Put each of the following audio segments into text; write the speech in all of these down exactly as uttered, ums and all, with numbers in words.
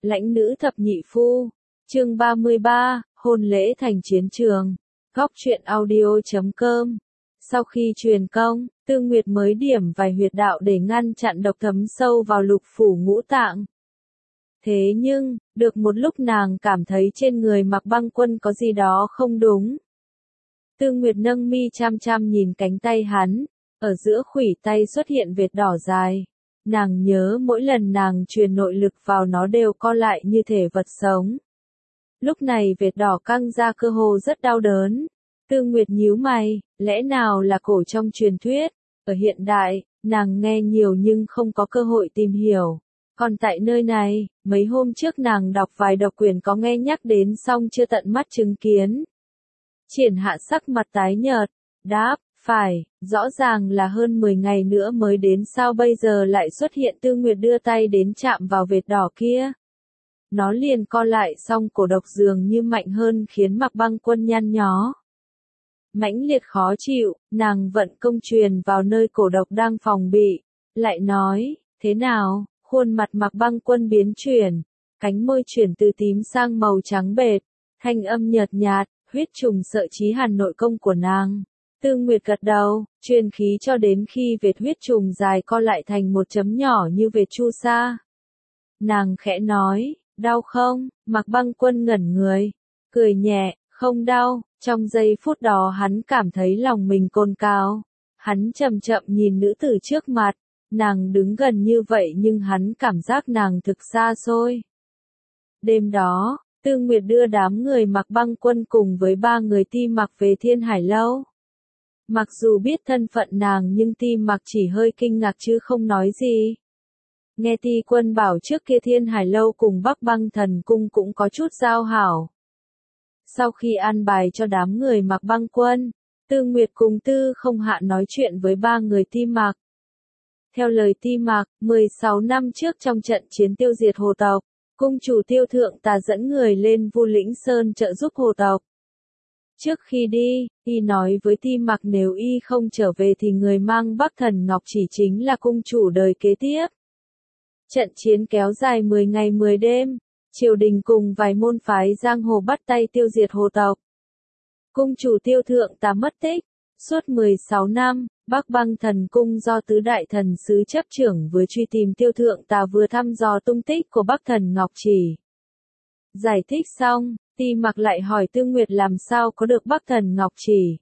Lãnh nữ thập nhị phu. Chương ba mươi ba, hôn lễ thành chiến trường. Góc truyện audio chấm com. Sau khi truyền công, Tư Nguyệt mới điểm vài huyệt đạo để ngăn chặn độc thấm sâu vào lục phủ ngũ tạng. Thế nhưng, được một lúc nàng cảm thấy trên người Mạc Băng Quân có gì đó không đúng. Tư Nguyệt nâng mi chăm chăm nhìn cánh tay hắn, ở giữa khuỷu tay xuất hiện vệt đỏ dài. Nàng nhớ mỗi lần nàng truyền nội lực vào nó đều co lại như thể vật sống. Lúc này vệt đỏ căng ra cơ hồ rất đau đớn. Tư Nguyệt nhíu mày, lẽ nào là cổ trong truyền thuyết? Ở hiện đại, nàng nghe nhiều nhưng không có cơ hội tìm hiểu. Còn tại nơi này, mấy hôm trước nàng đọc vài độc quyển có nghe nhắc đến song chưa tận mắt chứng kiến. Triển Hạ sắc mặt tái nhợt, đáp, phải, rõ ràng là hơn mười ngày nữa mới đến, sao bây giờ lại xuất hiện? Tư Nguyệt đưa tay đến chạm vào vệt đỏ kia. Nó liền co lại, song cổ độc dường như mạnh hơn khiến Mạc Băng Quân nhăn nhó. Mãnh liệt khó chịu, nàng vận công truyền vào nơi cổ độc đang phòng bị, lại nói, thế nào? Khuôn mặt Mạc Băng Quân biến chuyển, cánh môi chuyển từ tím sang màu trắng bệt, thanh âm nhợt nhạt, huyết trùng sợ chí hàn nội công của nàng. Tư Nguyệt gật đầu, truyền khí cho đến khi vệt huyết trùng dài co lại thành một chấm nhỏ như vệt chu sa. Nàng khẽ nói, đau không? Mạc Băng Quân ngẩn người, cười nhẹ, không đau. Trong giây phút đó hắn cảm thấy lòng mình cồn cào. Hắn chậm chậm nhìn nữ tử trước mặt, nàng đứng gần như vậy nhưng hắn cảm giác nàng thực xa xôi. Đêm đó, Tư Nguyệt đưa đám người Mạc Băng Quân cùng với ba người Ti Mặc về Thiên Hải Lâu. Mặc dù biết thân phận nàng nhưng Ti Mặc chỉ hơi kinh ngạc chứ không nói gì. Nghe Ti Quân bảo trước kia Thiên Hải Lâu cùng Bắc Băng Thần Cung cũng có chút giao hảo. Sau khi an bài cho đám người Mạc Băng Quân, Tư Nguyệt cùng Tư Không Hạ nói chuyện với ba người Ti Mặc. Theo lời Ti Mặc, mười sáu năm trước trong trận chiến tiêu diệt hồ tộc, cung chủ Tiêu Thượng Tà dẫn người lên Vu Lĩnh Sơn trợ giúp hồ tộc. Trước khi đi, y nói với Ti Mặc nếu y không trở về thì người mang Bắc Thần Ngọc chỉ chính là cung chủ đời kế tiếp. Trận chiến kéo dài mười ngày mười đêm, triều đình cùng vài môn phái giang hồ bắt tay tiêu diệt hồ tộc. Cung chủ Tiêu Thượng Tà mất tích. Suốt mười sáu năm, Bắc Băng Thần Cung do tứ đại thần sứ chấp trưởng vừa truy tìm Tiêu Thượng Tà vừa thăm dò tung tích của Bắc Thần Ngọc Chỉ. Giải thích xong, Ti Mặc lại hỏi Tư Nguyệt làm sao có được Bắc Thần Ngọc Chỉ.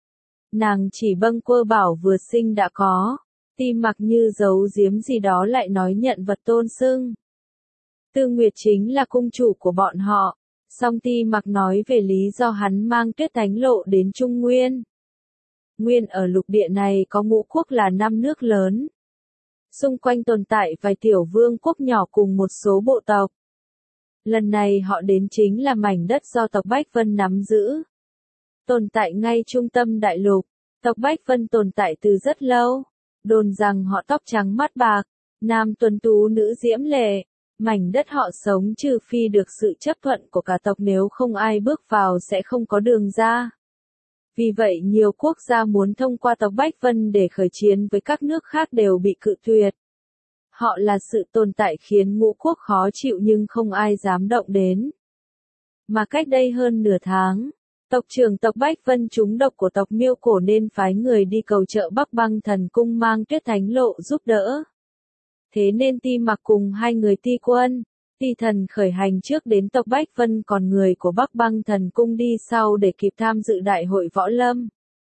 Nàng chỉ bâng quơ bảo vừa sinh đã có. Ti Mặc như giấu giếm gì đó lại nói nhận vật tôn xưng. Tư Nguyệt chính là cung chủ của bọn họ. Song Ti Mặc nói về lý do hắn mang Tuyết Thánh Lộ đến Trung Nguyên. Nguyên ở lục địa này có ngũ quốc là năm nước lớn. Xung quanh tồn tại vài tiểu vương quốc nhỏ cùng một số bộ tộc. Lần này họ đến chính là mảnh đất do tộc Bách Vân nắm giữ. Tồn tại ngay trung tâm đại lục, tộc Bách Vân tồn tại từ rất lâu. Đồn rằng họ tóc trắng mắt bạc, nam tuấn tú nữ diễm lệ. Mảnh đất họ sống trừ phi được sự chấp thuận của cả tộc, nếu không ai bước vào sẽ không có đường ra. Vì vậy nhiều quốc gia muốn thông qua tộc Bách Vân để khởi chiến với các nước khác đều bị cự tuyệt. Họ là sự tồn tại khiến ngũ quốc khó chịu nhưng không ai dám động đến. Mà cách đây hơn nửa tháng, tộc trưởng tộc Bách Vân trúng độc của tộc Miêu Cổ nên phái người đi cầu trợ Bắc Băng Thần Cung mang Tuyết Thánh Lộ giúp đỡ. Thế nên Ti Mặc cùng hai người Ti Quân, Ti Thần khởi hành trước đến tộc Bách Vân, còn người của Bắc Băng Thần Cung đi sau để kịp tham dự đại hội võ lâm.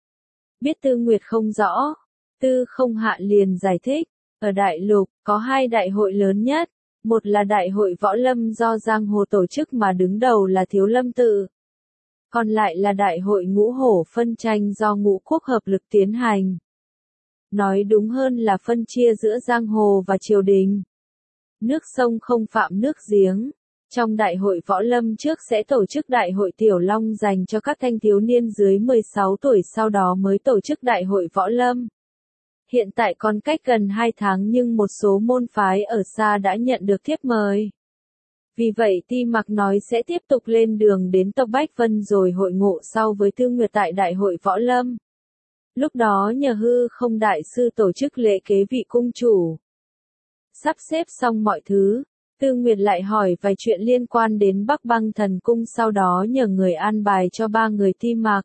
Biết Tư Nguyệt không rõ, Tư Không Hạ liền giải thích, ở đại lục, có hai đại hội lớn nhất, một là đại hội võ lâm do giang hồ tổ chức mà đứng đầu là Thiếu Lâm Tự. Còn lại là đại hội ngũ hổ phân tranh do ngũ quốc hợp lực tiến hành. Nói đúng hơn là phân chia giữa giang hồ và triều đình. Nước sông không phạm nước giếng. Trong đại hội võ lâm trước sẽ tổ chức đại hội Tiểu Long dành cho các thanh thiếu niên dưới mười sáu tuổi, sau đó mới tổ chức đại hội võ lâm. Hiện tại còn cách gần hai tháng nhưng một số môn phái ở xa đã nhận được thiếp mời. Vì vậy Ti Mặc nói sẽ tiếp tục lên đường đến tộc Bách Vân rồi hội ngộ sau với Tư Nguyệt tại đại hội võ lâm. Lúc đó nhờ Hư Không đại sư tổ chức lễ kế vị cung chủ. Sắp xếp xong mọi thứ, Tư Nguyệt lại hỏi vài chuyện liên quan đến Bắc Băng Thần Cung, sau đó nhờ người an bài cho ba người Ti Mạc.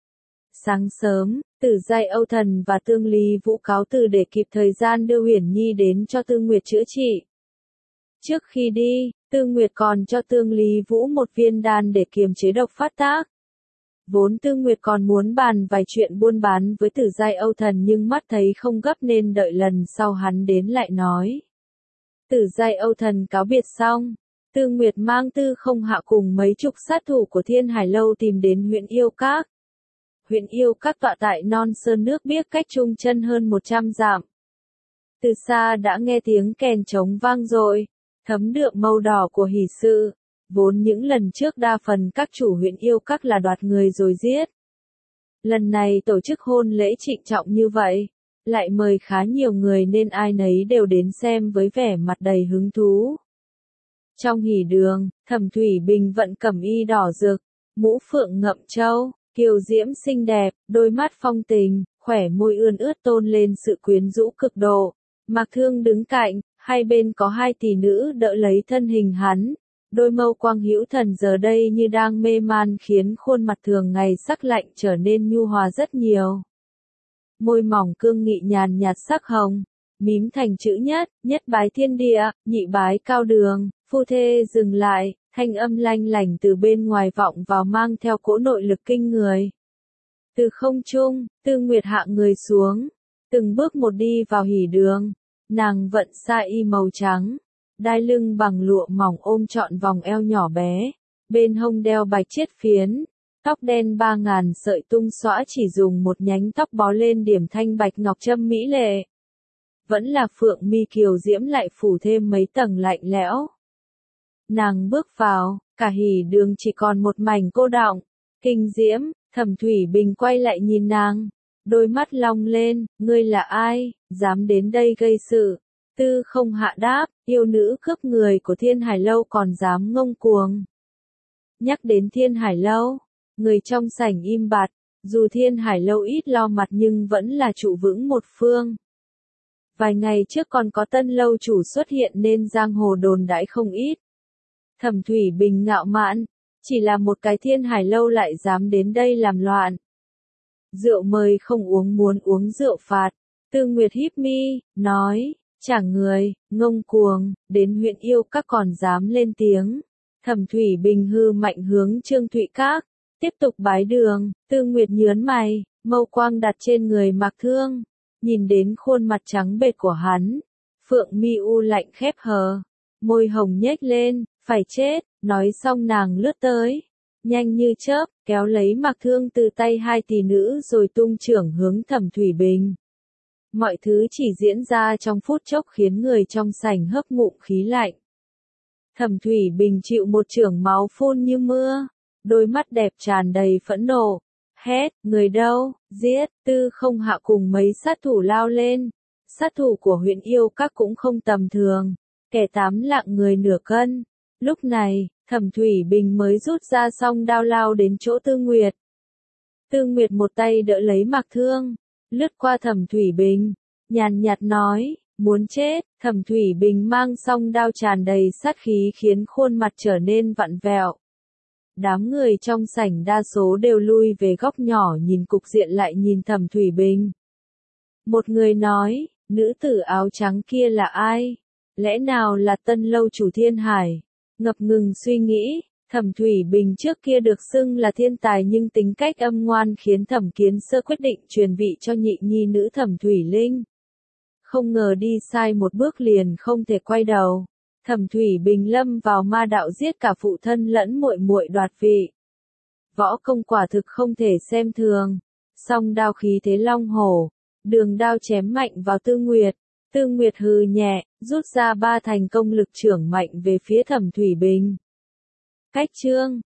Sáng sớm, Tử Giai Âu Thần và Tương Lý Vũ cáo từ để kịp thời gian đưa Huyền Nhi đến cho Tư Nguyệt chữa trị. Trước khi đi, Tư Nguyệt còn cho Tương Lý Vũ một viên đan để kiềm chế độc phát tác. Vốn Tư Nguyệt còn muốn bàn vài chuyện buôn bán với Tử Giai Âu Thần nhưng mắt thấy không gấp nên đợi lần sau hắn đến lại nói. Tử Giai Âu Thần cáo biệt xong, Tư Nguyệt mang Tư Không Hạ cùng mấy chục sát thủ của Thiên Hải Lâu tìm đến huyện Yêu Các. Huyện Yêu Các tọa tại non sơn nước biếc cách Trung Chân hơn một trăm dặm. Từ xa đã nghe tiếng kèn trống vang dội, thấm đượm màu đỏ của hỷ sự. Vốn những lần trước đa phần các chủ huyện Yêu Các là đoạt người rồi giết. Lần này tổ chức hôn lễ trịnh trọng như vậy, lại mời khá nhiều người nên ai nấy đều đến xem với vẻ mặt đầy hứng thú. Trong hỉ đường, Thẩm Thủy Bình vận cẩm y đỏ rực, mũ phượng ngậm châu, kiều diễm xinh đẹp, đôi mắt phong tình, khỏe môi ươn ướt tôn lên sự quyến rũ cực độ. Mạc Thương đứng cạnh, hai bên có hai tỷ nữ đỡ lấy thân hình hắn. Đôi mâu quang hữu thần giờ đây như đang mê man khiến khuôn mặt thường ngày sắc lạnh trở nên nhu hòa rất nhiều. Môi mỏng cương nghị nhàn nhạt sắc hồng, mím thành chữ nhất, nhất bái thiên địa, nhị bái cao đường, phu thê dừng lại, thanh âm lanh lảnh từ bên ngoài vọng vào mang theo cỗ nội lực kinh người. Từ không trung, Tư Nguyệt hạ người xuống, từng bước một đi vào hỉ đường, nàng vận sa y màu trắng. Đai lưng bằng lụa mỏng ôm trọn vòng eo nhỏ bé, bên hông đeo bạch chiết phiến, tóc đen ba ngàn sợi tung xõa chỉ dùng một nhánh tóc bó lên điểm thanh bạch ngọc trâm mỹ lệ. Vẫn là phượng mi kiều diễm lại phủ thêm mấy tầng lạnh lẽo. Nàng bước vào, cả hỉ đường chỉ còn một mảnh cô đọng, kinh diễm. Thẩm Thủy Bình quay lại nhìn nàng, đôi mắt long lên, ngươi là ai, dám đến đây gây sự. Tư Không Hạ đáp, yêu nữ cướp người của Thiên Hải Lâu còn dám ngông cuồng. Nhắc đến Thiên Hải Lâu, người trong sảnh im bặt, dù Thiên Hải Lâu ít lo mặt nhưng vẫn là trụ vững một phương. Vài ngày trước còn có tân lâu chủ xuất hiện nên giang hồ đồn đãi không ít. Thẩm Thủy Bình ngạo mạn, chỉ là một cái Thiên Hải Lâu lại dám đến đây làm loạn. Rượu mời không uống muốn uống rượu phạt. Tư Nguyệt híp mi, nói. Chẳng người, ngông cuồng, đến huyện Yêu Các còn dám lên tiếng. Thẩm Thủy Bình hư mạnh hướng Trương Thụy Các, tiếp tục bái đường. Tư Nguyệt nhớn mày, mâu quang đặt trên người Mạc Thương, nhìn đến khuôn mặt trắng bệch của hắn. Phượng mi u lạnh khép hờ, môi hồng nhếch lên, phải chết. Nói xong nàng lướt tới, nhanh như chớp, kéo lấy Mạc Thương từ tay hai tỷ nữ rồi tung chưởng hướng Thẩm Thủy Bình. Mọi thứ chỉ diễn ra trong phút chốc khiến người trong sảnh hấp ngụm khí lạnh. Thẩm Thủy Bình chịu một chưởng máu phun như mưa, đôi mắt đẹp tràn đầy phẫn nộ, hét, người đâu, giết. Tư Không Hạ cùng mấy sát thủ lao lên. Sát thủ của huyện Yêu Các cũng không tầm thường, kẻ tám lạng người nửa cân. Lúc này, Thẩm Thủy Bình mới rút ra song đao lao đến chỗ Tư Nguyệt. Tư Nguyệt một tay đỡ lấy Mạc Thương, lướt qua Thẩm Thủy Bình, nhàn nhạt nói, muốn chết. Thẩm Thủy Bình mang song đao tràn đầy sát khí khiến khuôn mặt trở nên vặn vẹo. Đám người trong sảnh đa số đều lui về góc nhỏ nhìn cục diện lại nhìn Thẩm Thủy Bình. Một người nói, nữ tử áo trắng kia là ai? Lẽ nào là tân lâu chủ Thiên Hải? Ngập ngừng suy nghĩ, Thẩm Thủy Bình trước kia được xưng là thiên tài nhưng tính cách âm ngoan khiến Thẩm Kiến Sơ quyết định truyền vị cho nhị nhi nữ Thẩm Thủy Linh. Không ngờ đi sai một bước liền không thể quay đầu. Thẩm Thủy Bình lâm vào ma đạo giết cả phụ thân lẫn muội muội đoạt vị. Võ công quả thực không thể xem thường. Song đao khí thế long hổ, đường đao chém mạnh vào Tư Nguyệt. Tư Nguyệt hừ nhẹ, rút ra ba thành công lực trưởng mạnh về phía Thẩm Thủy Bình. Cách chương